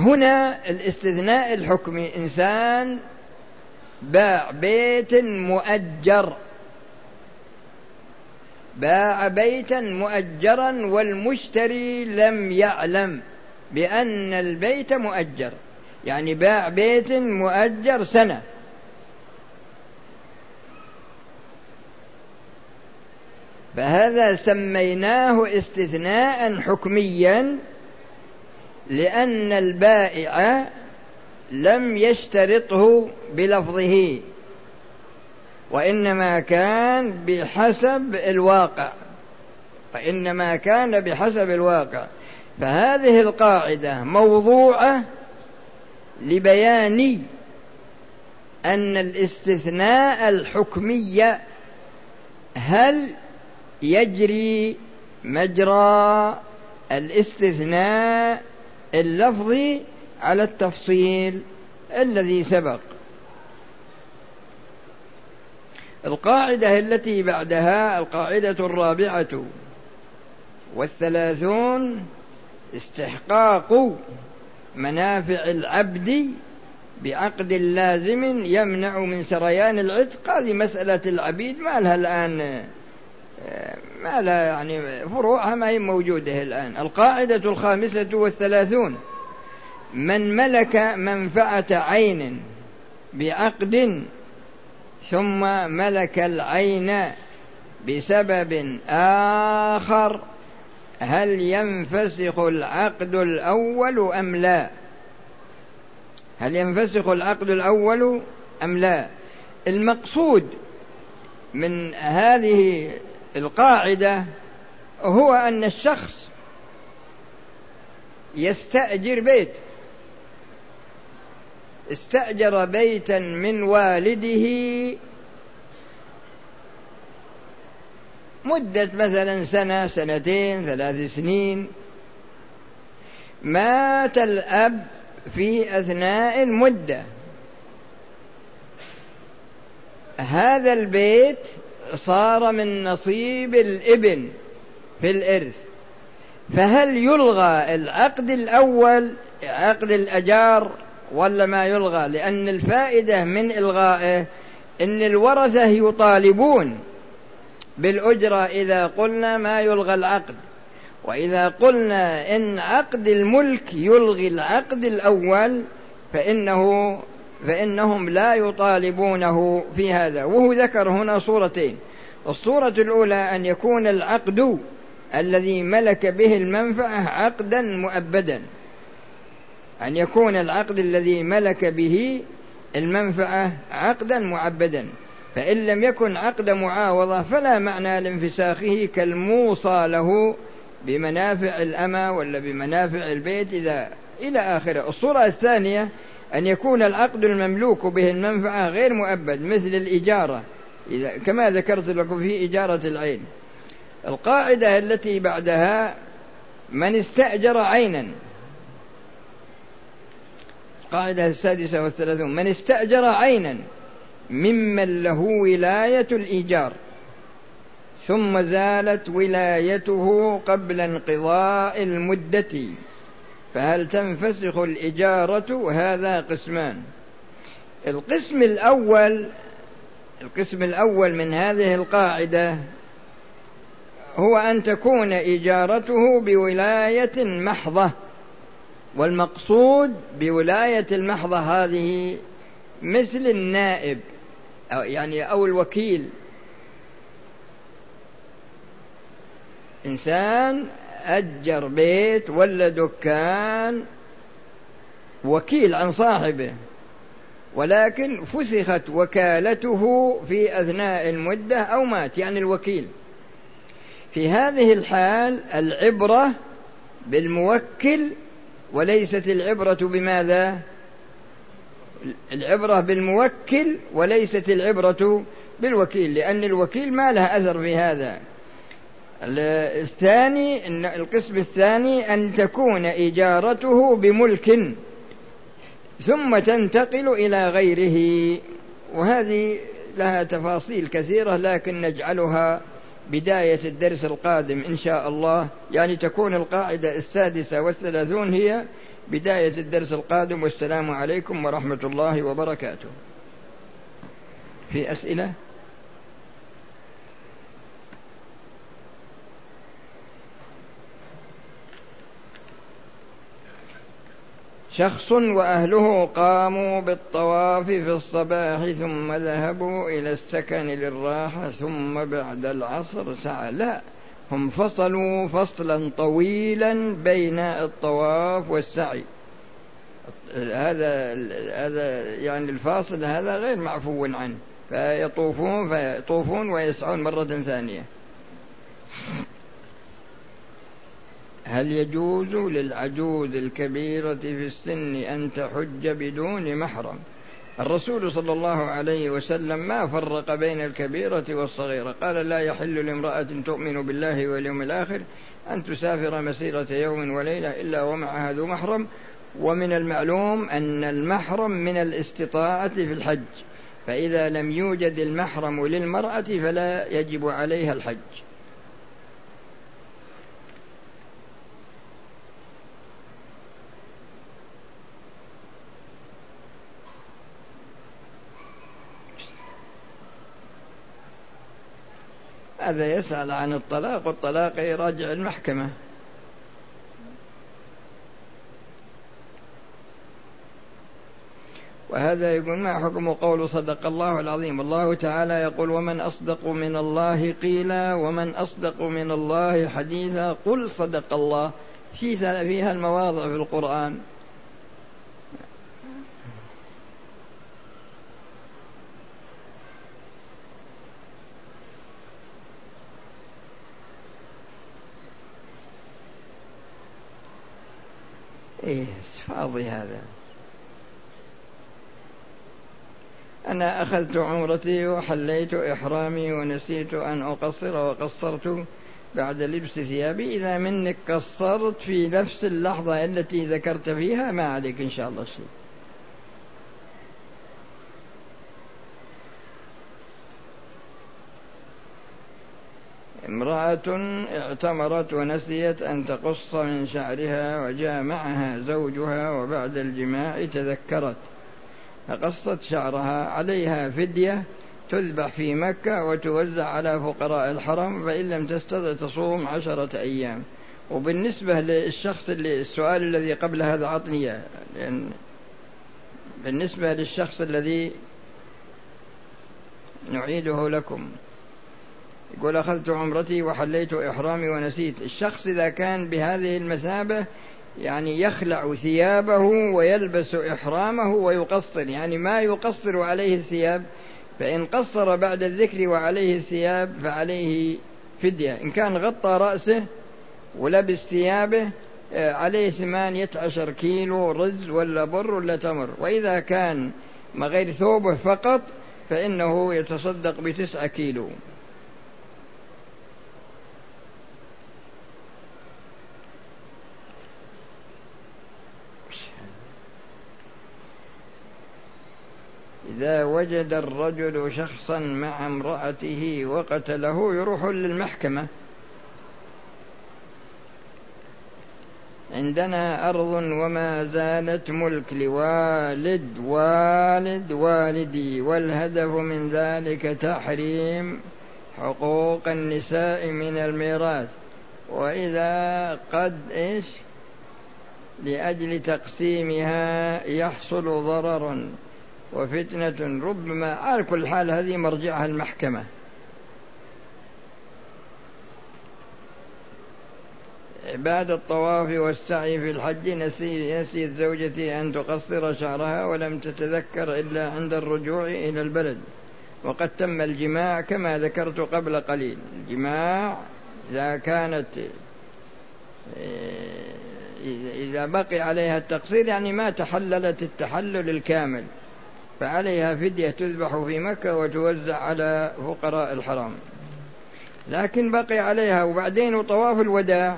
هنا الاستثناء الحكمي: إنسان باع بيت مؤجر، باع بيتا مؤجرا والمشتري لم يعلم بأن البيت مؤجر، يعني باع بيت مؤجر سنة، فهذا سميناه استثناء حكميا، لأن البائع لم يشترطه بلفظه، وإنما كان بحسب الواقع، فهذه القاعدة موضوعة لبيان أن الاستثناء الحكمي هل يجري مجرى الاستثناء اللفظي على التفصيل الذي سبق. القاعدة التي بعدها القاعدة 34: استحقاق منافع العبد بعقد لازم يمنع من سريان العتق. هذه مسألة العبيد ما لها الآن، ما لها يعني فروعها ما هي موجودة الآن. القاعدة 35: من ملك منفعة عين بعقد ثم ملك العين بسبب آخر هل ينفسخ العقد الأول أم لا؟ المقصود من هذه القاعدة هو أن الشخص يستأجر بيت، استأجر بيتا من والده مدة مثلا سنة، سنتين، 3 سنين، مات الأب في أثناء المدة، هذا البيت صار من نصيب الابن في الإرث، فهل يلغى العقد الأول عقد الأجار ولا ما يلغى؟ لأن الفائدة من إلغائه إن الورثة يطالبون بالأجرة إذا قلنا ما يلغى العقد، وإذا قلنا إن عقد الملك يلغي العقد الأول فإنهم لا يطالبونه في هذا. وهو ذكر هنا صورتين: الصورة الأولى أن يكون العقد الذي ملك به المنفعة عقدا مؤبدا، أن يكون العقد الذي ملك به المنفعة عقدا معبدا، فإن لم يكن عقد معاوضة فلا معنى لانفساخه كالموصى له بمنافع الأمة ولا بمنافع البيت إلى آخره. الصورة الثانية أن يكون العقد المملوك به المنفعة غير مؤبد مثل الإجارة، كما ذكرت لكم في إجارة العين. القاعدة التي بعدها: من استأجر عينا، القاعدة 36: من استأجر عينا ممن له ولاية الإيجار ثم زالت ولايته قبل انقضاء المدة فهل تنفسخ الإجارة؟ هذا قسمان. القسم الأول من هذه القاعدة هو أن تكون إجارته بولاية محضة، والمقصود بولاية المحضة هذه مثل النائب أو الوكيل. إنسان أجر بيت ولا دكان وكيل عن صاحبه، ولكن فسخت وكالته في أثناء المدة أو مات، يعني الوكيل. في هذه الحال العبرة بالموكل وليست العبرة بماذا؟ العبرة بالموكل وليست العبرة بالوكيل، لأن الوكيل ما له أثر في هذا. القسم الثاني أن تكون إجارته بملك ثم تنتقل إلى غيره، وهذه لها تفاصيل كثيرة لكن نجعلها بداية الدرس القادم إن شاء الله. يعني تكون القاعدة 36 هي بداية الدرس القادم، والسلام عليكم ورحمة الله وبركاته. في أسئلة؟ شخص وأهله قاموا بالطواف في الصباح ثم ذهبوا إلى السكن للراحة ثم بعد العصر سعى. لا، هم فصلوا فصلا طويلا بين الطواف والسعي. هذا يعني الفاصل هذا غير معفو عنه، فيطوفون ويسعون مرة ثانية. هل يجوز للعجوز الكبيرة في السن أن تحج بدون محرم؟ الرسول صلى الله عليه وسلم ما فرق بين الكبيرة والصغيرة، قال: لا يحل لامرأة تؤمن بالله واليوم الآخر أن تسافر مسيرة يوم وليلة إلا ومعها ذو محرم. ومن المعلوم أن المحرم من الاستطاعة في الحج، فإذا لم يوجد المحرم للمرأة فلا يجب عليها الحج. هذا يسأل عن الطلاق، والطلاق يراجع المحكمة. وهذا يقول: ما حكم قول صدق الله العظيم؟ الله تعالى يقول: ومن أصدق من الله قيلا ومن أصدق من الله حديثا. قل صدق الله، فيها المواضع في القرآن. فاضي هذا. أنا أخذت عمرتي وحليت إحرامي ونسيت أن أقصر وقصرت بعد لبس ثيابي. إذا منك قصرت في نفس اللحظة التي ذكرت فيها ما عليك إن شاء الله شيء. امرأة اعتمرت ونسيت أن تقص من شعرها وجاء معها زوجها وبعد الجماع تذكرت فقصت شعرها، عليها فدية تذبح في مكة وتوزع على فقراء الحرم، فإن لم تستطع تصوم 10 أيام. وبالنسبة للشخص السؤال الذي قبل هذا عطني، لأن بالنسبة للشخص الذي نعيده لكم، يقول: أخذت عمرتي وحليت إحرامي ونسيت. الشخص إذا كان بهذه المثابة يعني يخلع ثيابه ويلبس إحرامه ويقصر، يعني ما يقصر عليه الثياب، فإن قصر بعد الذكر وعليه الثياب فعليه فدية. إن كان غطى رأسه ولبس ثيابه عليه 18 كيلو رز ولا بر ولا تمر. وإذا كان ما غير ثوبه فقط فإنه يتصدق ب9 كيلو. إذا وجد الرجل شخصا مع امرأته وقتله يروح للمحكمة. عندنا أرض وما زالت ملك لوالد والدي، والهدف من ذلك تحريم حقوق النساء من الميراث، وإذا قد لأجل تقسيمها يحصل ضرر وفتنة ربما. على كل حال هذه مرجعها المحكمة. بعد الطواف والسعي في الحج نسيت زوجتي أن تقصر شعرها ولم تتذكر إلا عند الرجوع إلى البلد، وقد تم الجماع كما ذكرت قبل قليل. الجماع إذا بقي عليها التقصير يعني ما تحللت التحلل الكامل، فعليها فدية تذبح في مكة وتوزع على فقراء الحرم. لكن بقي عليها وبعدين طواف الوداع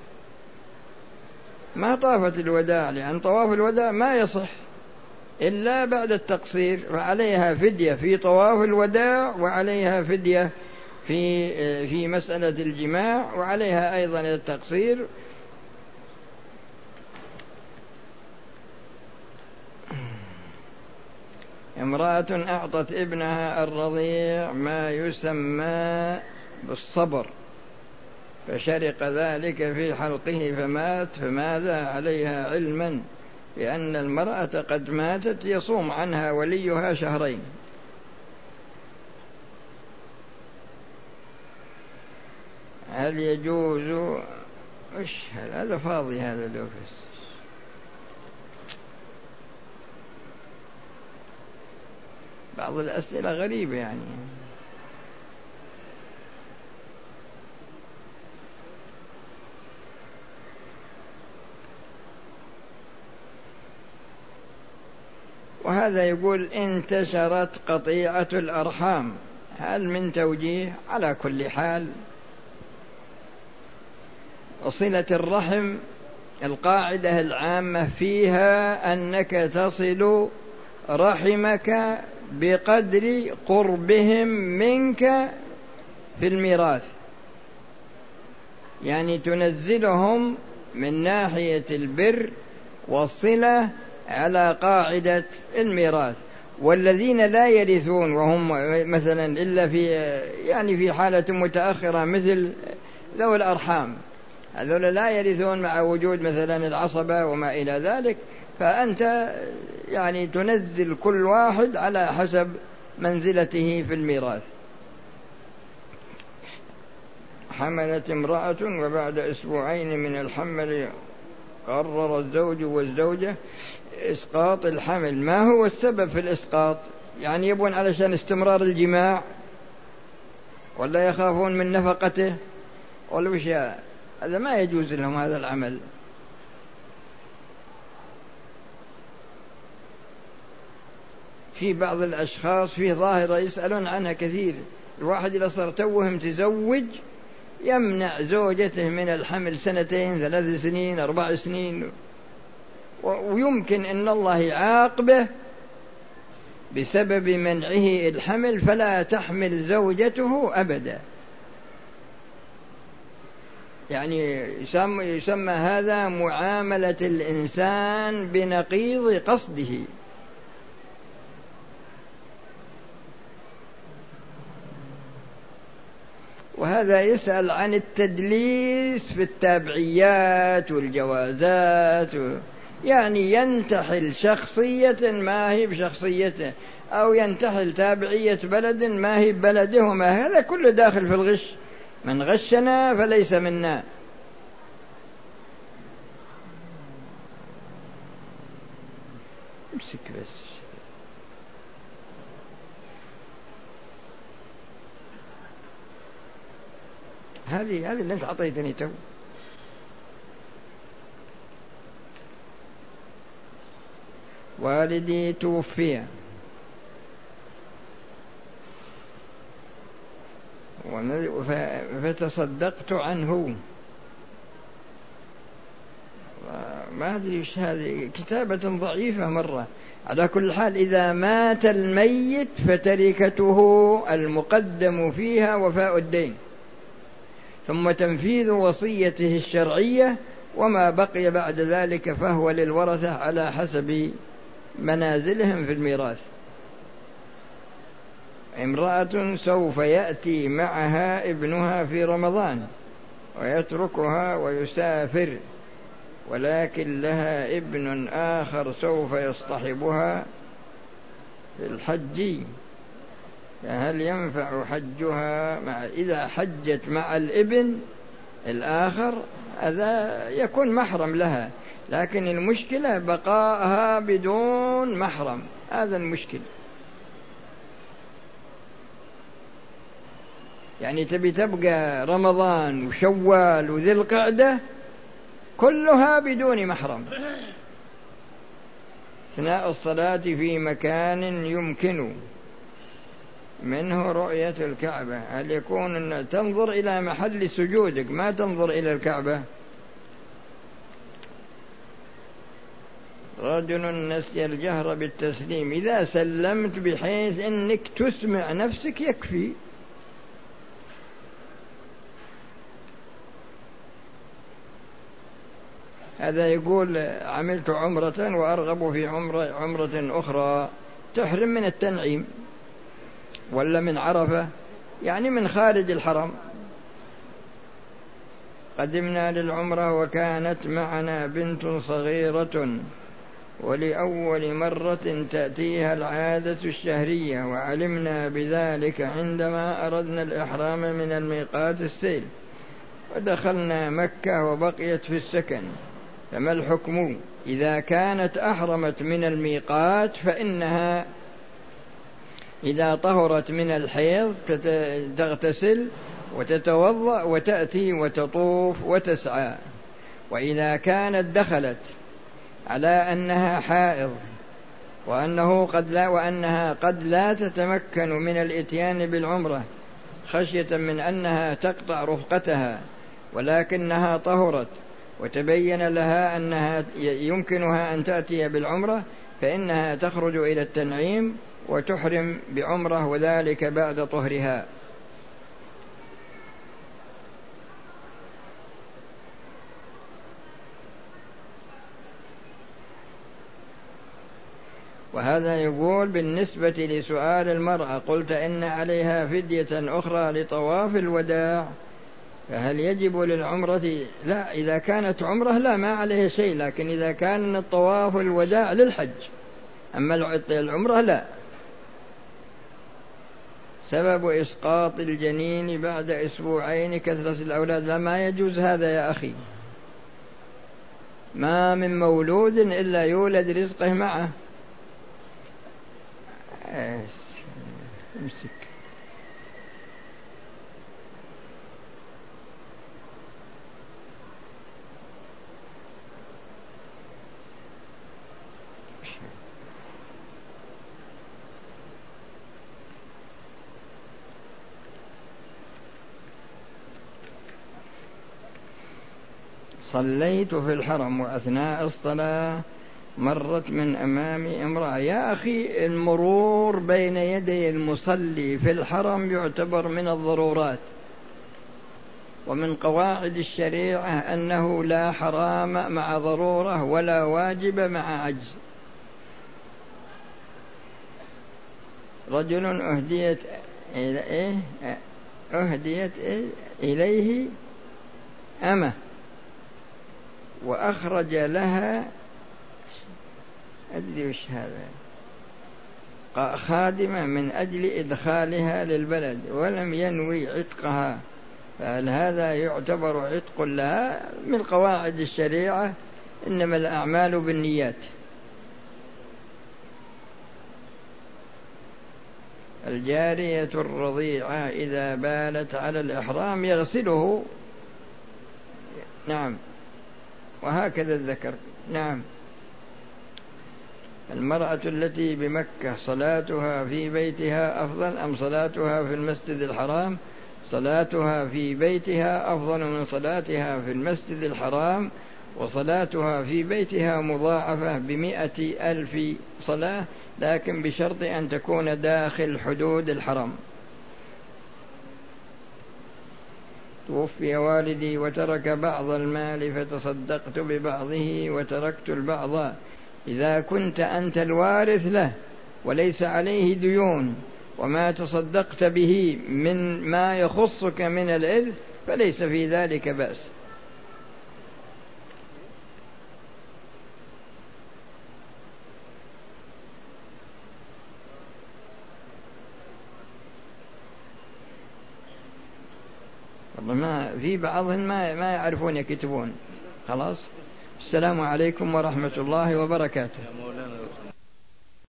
ما طافت الوداع، لأن طواف الوداع ما يصح إلا بعد التقصير، فعليها فدية في طواف الوداع وعليها فدية في مسألة الجماع، وعليها أيضا التقصير. امرأة أعطت ابنها الرضيع ما يسمى بالصبر فشرق ذلك في حلقه فمات، فماذا عليها علما بأن المرأة قد ماتت يصوم عنها وليها شهرين؟ هل يجوز؟ هذا فاضي هذا دوفس. بعض الأسئلة غريبة يعني. وهذا يقول انتشرت قطيعة الأرحام، هل من توجيه؟ على كل حال صلة الرحم القاعدة العامة فيها أنك تصل رحمك بقدر قربهم منك في الميراث، يعني تنزلهم من ناحية البر والصلة على قاعدة الميراث. والذين لا يرثون وهم مثلا إلا في حالة متأخرة مثل ذوي الأرحام، هذول لا يرثون مع وجود مثلا العصبة وما إلى ذلك، فأنت يعني تنزل كل واحد على حسب منزلته في الميراث. حملت امرأة وبعد أسبوعين من الحمل قرر الزوج والزوجة إسقاط الحمل. ما هو السبب في الإسقاط؟ يعني يبون علشان استمرار الجماع، ولا يخافون من نفقته، ولا وش؟ هذا ما يجوز لهم هذا العمل. في بعض الأشخاص في ظاهرة يسألون عنها كثير، الواحد إذا صار توه متزوج يمنع زوجته من الحمل 2 3 سنين 4 سنين، ويمكن أن الله يعاقبه بسبب منعه الحمل فلا تحمل زوجته أبدا. يعني يسمى هذا معاملة الإنسان بنقيض قصده. وهذا يسأل عن التدليس في التابعيات والجوازات، يعني ينتحل شخصية ما هي بشخصيته، أو ينتحل تابعية بلد ما هي ببلده، وما هذا كله داخل في الغش. من غشنا فليس منا. امسك بس. هذه اللي انت عطيتني تو. والدي توفي فتصدقت عنه. ما أدري إيش هذه، كتابة ضعيفة مرة. على كل حال إذا مات الميت فتركته المقدم فيها وفاء الدين، ثم تنفيذ وصيته الشرعية، وما بقي بعد ذلك فهو للورثة على حسب منازلهم في الميراث. امرأة سوف يأتي معها ابنها في رمضان ويتركها ويسافر، ولكن لها ابن آخر سوف يصطحبها في الحج، فهل ينفع حجها إذا حجت مع الابن الآخر؟ هذا يكون محرم لها، لكن المشكلة بقائها بدون محرم، هذا المشكلة. يعني تبي تبقى رمضان وشوال وذي القعدة كلها بدون محرم، أثناء الصلاة في مكان يمكن منه رؤية الكعبة، هل يكون أن تنظر إلى محل سجودك ما تنظر إلى الكعبة؟ رجل نسي الجهر بالتسليم، إذا سلمت بحيث أنك تسمع نفسك يكفي. هذا يقول عملت عمرة وأرغب في عمرة أخرى، تحرم من التنعيم، ولا من عرفة، يعني من خارج الحرم. قدمنا للعمرة وكانت معنا بنت صغيرة، ولأول مرة تأتيها العادة الشهرية، وعلمنا بذلك عندما أردنا الإحرام من الميقات السيل، ودخلنا مكة وبقيت في السكن. فما الحكم إذا كانت أحرمت من الميقات؟ فإنها إذا طهرت من الحيض تغتسل وتتوضأ وتأتي وتطوف وتسعى. وإذا دخلت على أنها حائض وأنها قد لا تتمكن من الإتيان بالعمرة خشية من أنها تقطع رفقتها، ولكنها طهرت وتبين لها أنها يمكنها أن تأتي بالعمرة، فإنها تخرج إلى التنعيم وتحرم بعمرة، وذلك بعد طهرها. وهذا يقول بالنسبة لسؤال المرأة، قلت إن عليها فدية أخرى لطواف الوداع، فهل يجب للعمرة؟ لا، إذا كانت عمرة لا، ما عليه شيء، لكن إذا كان الطواف الوداع للحج، أما العمرة لا. سبب إسقاط الجنين بعد أسبوعين كثرة الأولاد. لا، ما يجوز هذا يا أخي، ما من مولود إلا يولد رزقه معه. امسك. صليت في الحرم وأثناء الصلاة مرت من أمامي امرأة. يا أخي، المرور بين يدي المصلي في الحرم يعتبر من الضرورات، ومن قواعد الشريعة أنه لا حرام مع ضرورة ولا واجب مع عجز. رجل أهديت إليه أمة، وأخرج لها أدري وش هذا خادمة من أجل إدخالها للبلد، ولم ينوي عتقها، فهل هذا يعتبر عتق لها؟ من قواعد الشريعة إنما الأعمال بالنيات. الجارية الرضيعة إذا بالت على الإحرام يغسله، نعم، وهكذا الذكر، نعم. المرأة التي بمكة صلاتها في بيتها أفضل أم صلاتها في المسجد الحرام؟ صلاتها في بيتها أفضل من صلاتها في المسجد الحرام، وصلاتها في بيتها مضاعفة ب100,000 صلاة، لكن بشرط أن تكون داخل حدود الحرم. توفي والدي وترك بعض المال فتصدقت ببعضه وتركت البعض. إذا كنت أنت الوارث له وليس عليه ديون، وما تصدقت به من ما يخصك من الإرث، فليس في ذلك بأس. ما في بعضهم ما يعرفون يكتبون. خلاص، السلام عليكم ورحمة الله وبركاته.